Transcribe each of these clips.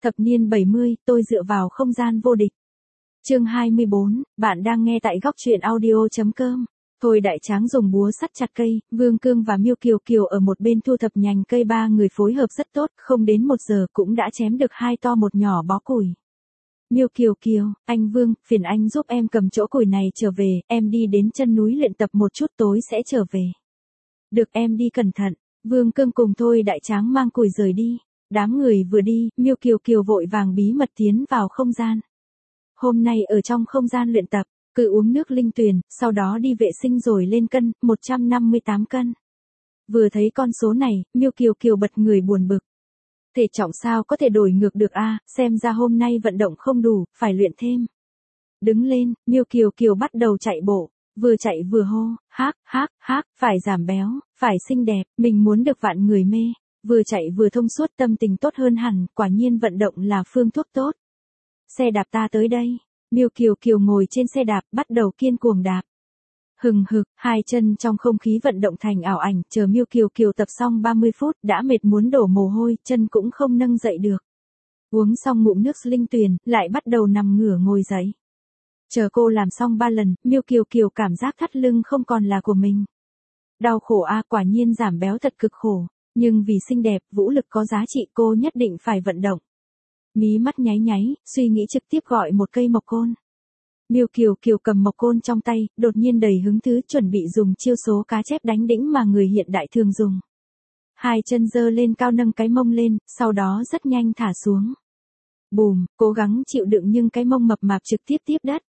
Thập niên 70, tôi dựa vào không gian vô địch. Chương 24, bạn đang nghe tại góc truyện audio.com. Thôi Đại Tráng dùng búa sắt chặt cây, Vương Cương và Miêu Kiều Kiều ở một bên thu thập nhành cây, ba người phối hợp rất tốt, không đến 1 giờ cũng đã chém được 2 to 1 nhỏ bó củi. Miêu Kiều Kiều, anh Vương, phiền anh giúp em cầm chỗ củi này trở về, em đi đến chân núi luyện tập một chút tối sẽ trở về. Được, em đi cẩn thận. Vương Cương cùng Thôi Đại Tráng mang củi rời đi. Đám người vừa đi, Miêu Kiều Kiều vội vàng bí mật tiến vào không gian. Hôm nay ở trong không gian luyện tập, cứ uống nước linh tuyền, sau đó đi vệ sinh rồi lên cân, 158 cân. Vừa thấy con số này, Miêu Kiều Kiều bật người buồn bực. Thể trọng sao có thể đổi ngược được a, xem ra hôm nay vận động không đủ, phải luyện thêm. Đứng lên, Miêu Kiều Kiều bắt đầu chạy bộ, vừa chạy vừa hô, hác, phải giảm béo, phải xinh đẹp, mình muốn được vạn người mê. Vừa chạy vừa thông suốt, tâm tình tốt hơn hẳn, quả nhiên vận động là phương thuốc tốt. Xe đạp ta tới đây. Miêu Kiều Kiều ngồi trên xe đạp, bắt đầu kiên cuồng đạp. Hừng hực, hai chân trong không khí vận động thành ảo ảnh, chờ Miêu Kiều Kiều tập xong 30 phút, đã mệt muốn đổ mồ hôi, chân cũng không nâng dậy được. Uống xong ngụm nước linh tuyền, lại bắt đầu nằm ngửa ngồi dậy. Chờ cô làm xong 3 lần, Miêu Kiều Kiều cảm giác thắt lưng không còn là của mình. Đau khổ a, quả nhiên giảm béo thật cực khổ. Nhưng vì xinh đẹp, vũ lực có giá trị, cô nhất định phải vận động. Mí mắt nháy nháy, suy nghĩ trực tiếp gọi một cây mộc côn. Miêu Kiều Kiều cầm mộc côn trong tay, đột nhiên đầy hứng thú, chuẩn bị dùng chiêu số cá chép đánh đĩnh mà người hiện đại thường dùng. Hai chân giơ lên cao, nâng cái mông lên, sau đó rất nhanh thả xuống. Bùm, cố gắng chịu đựng nhưng cái mông mập mạp trực tiếp tiếp đất.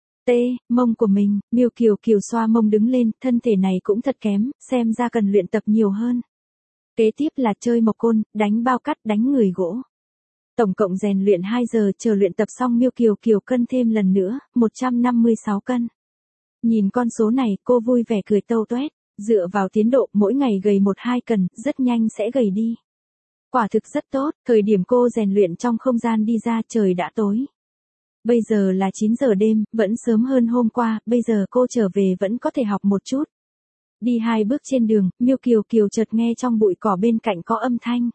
Mông của mình. Miêu Kiều Kiều xoa mông đứng lên, thân thể này cũng thật kém, xem ra cần luyện tập nhiều hơn. Kế tiếp là chơi mộc côn, đánh bao cắt, đánh người gỗ. Tổng cộng rèn luyện 2 giờ, chờ luyện tập xong Miêu Kiều Kiều cân thêm lần nữa, 156 cân. Nhìn con số này, cô vui vẻ cười tâu toét, dựa vào tiến độ mỗi ngày gầy 1-2 cân, rất nhanh sẽ gầy đi. Quả thực rất tốt, thời điểm cô rèn luyện trong không gian đi ra trời đã tối. Bây giờ là 9 giờ đêm, vẫn sớm hơn hôm qua, bây giờ cô trở về vẫn có thể học một chút. Đi 2 bước trên đường, Miêu Kiều Kiều chợt nghe trong bụi cỏ bên cạnh có âm thanh.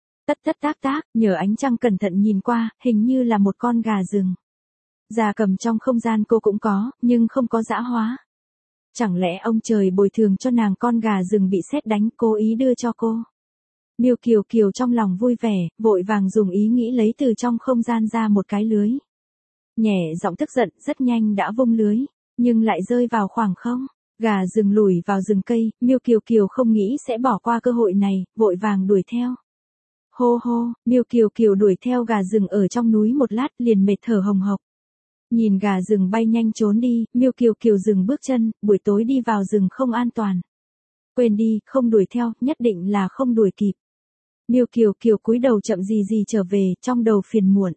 Tác, nhờ ánh trăng cẩn thận nhìn qua, hình như là một con gà rừng. Gia cầm trong không gian cô cũng có, nhưng không có dã hóa. Chẳng lẽ ông trời bồi thường cho nàng con gà rừng bị sét đánh, cố ý đưa cho cô. Miêu Kiều Kiều trong lòng vui vẻ, vội vàng dùng ý nghĩ lấy từ trong không gian ra một cái lưới. Nhẹ giọng tức giận, rất nhanh đã vung lưới, nhưng lại rơi vào khoảng không. Gà rừng lủi vào rừng cây, Miêu Kiều Kiều không nghĩ sẽ bỏ qua cơ hội này, vội vàng đuổi theo. Hô, Miêu Kiều Kiều đuổi theo gà rừng ở trong núi một lát liền mệt thở hồng hộc. Nhìn gà rừng bay nhanh trốn đi, Miêu Kiều Kiều dừng bước chân, buổi tối đi vào rừng không an toàn. Quên đi, không đuổi theo, nhất định là không đuổi kịp. Miêu Kiều Kiều cúi đầu chậm gì trở về, trong đầu phiền muộn.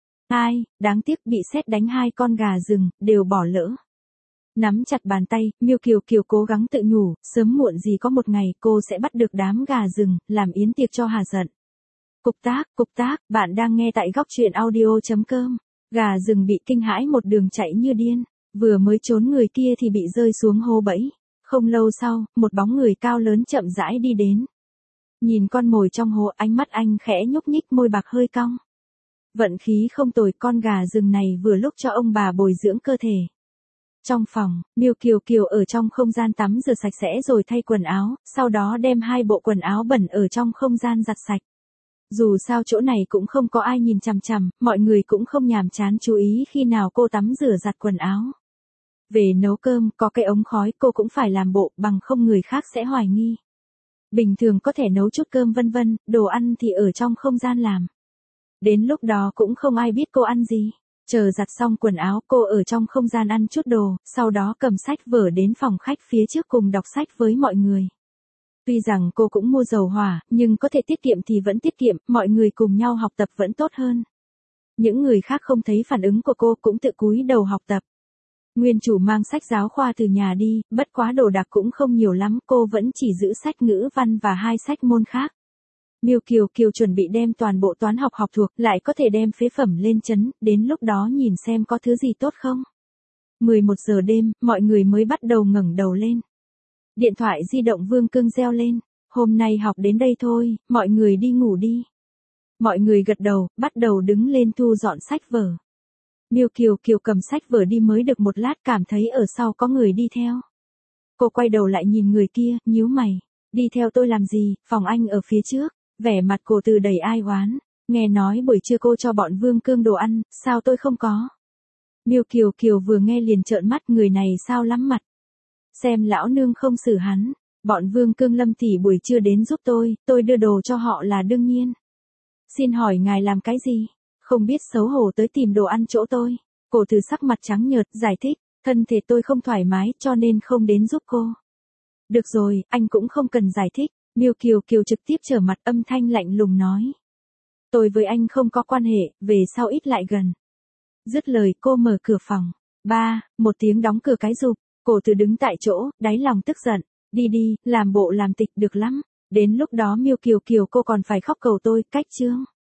Đáng tiếc bị sét đánh 2 con gà rừng, đều bỏ lỡ. Nắm chặt bàn tay, Miêu Kiều Kiều cố gắng tự nhủ, sớm muộn gì có một ngày cô sẽ bắt được đám gà rừng, làm yến tiệc cho hà giận. Cục tác, bạn đang nghe tại góc truyện audio.com. Gà rừng bị kinh hãi một đường chạy như điên, vừa mới trốn người kia thì bị rơi xuống hố bẫy. Không lâu sau, một bóng người cao lớn chậm rãi đi đến. Nhìn con mồi trong hố, ánh mắt anh khẽ nhúc nhích, môi bạc hơi cong. Vận khí không tồi, con gà rừng này vừa lúc cho ông bà bồi dưỡng cơ thể. Trong phòng, Miêu Kiều Kiều ở trong không gian tắm rửa sạch sẽ rồi thay quần áo, sau đó đem 2 bộ quần áo bẩn ở trong không gian giặt sạch. Dù sao chỗ này cũng không có ai nhìn chằm chằm, mọi người cũng không nhàm chán chú ý khi nào cô tắm rửa giặt quần áo. Về nấu cơm, có cái ống khói cô cũng phải làm bộ, bằng không người khác sẽ hoài nghi. Bình thường có thể nấu chút cơm vân vân, đồ ăn thì ở trong không gian làm. Đến lúc đó cũng không ai biết cô ăn gì. Chờ giặt xong quần áo, cô ở trong không gian ăn chút đồ, sau đó cầm sách vở đến phòng khách phía trước cùng đọc sách với mọi người. Tuy rằng cô cũng mua dầu hỏa, nhưng có thể tiết kiệm thì vẫn tiết kiệm, mọi người cùng nhau học tập vẫn tốt hơn. Những người khác không thấy phản ứng của cô cũng tự cúi đầu học tập. Nguyên chủ mang sách giáo khoa từ nhà đi, bất quá đồ đạc cũng không nhiều lắm, cô vẫn chỉ giữ sách ngữ văn và 2 sách môn khác. Miêu Kiều Kiều chuẩn bị đem toàn bộ toán học học thuộc, lại có thể đem phế phẩm lên chấn, đến lúc đó nhìn xem có thứ gì tốt không. 11 giờ đêm, mọi người mới bắt đầu ngẩng đầu lên. Điện thoại di động Vương Cương reo lên, hôm nay học đến đây thôi, mọi người đi ngủ đi. Mọi người gật đầu, bắt đầu đứng lên thu dọn sách vở. Miêu Kiều Kiều cầm sách vở đi mới được một lát cảm thấy ở sau có người đi theo. Cô quay đầu lại nhìn người kia, nhíu mày. Đi theo tôi làm gì, phòng anh ở phía trước. Vẻ mặt cô Từ đầy ai oán. Nghe nói buổi trưa cô cho bọn Vương Cương đồ ăn, sao tôi không có. Miêu Kiều Kiều vừa nghe liền trợn mắt, người này sao lắm mặt. Xem lão nương không xử hắn. Bọn Vương Cương Lâm tỷ buổi trưa đến giúp tôi đưa đồ cho họ là đương nhiên. Xin hỏi ngài làm cái gì? Không biết xấu hổ tới tìm đồ ăn chỗ tôi. Cô Từ sắc mặt trắng nhợt, giải thích, thân thể tôi không thoải mái cho nên không đến giúp cô. Được rồi, anh cũng không cần giải thích. Miêu Kiều Kiều trực tiếp trở mặt, âm thanh lạnh lùng nói. Tôi với anh không có quan hệ, về sau ít lại gần. Dứt lời cô mở cửa phòng. Một tiếng đóng cửa cái rụp. Cô Từ đứng tại chỗ, đáy lòng tức giận. Đi, làm bộ làm tịch được lắm. Đến lúc đó Miêu Kiều Kiều cô còn phải khóc cầu tôi, cách chương.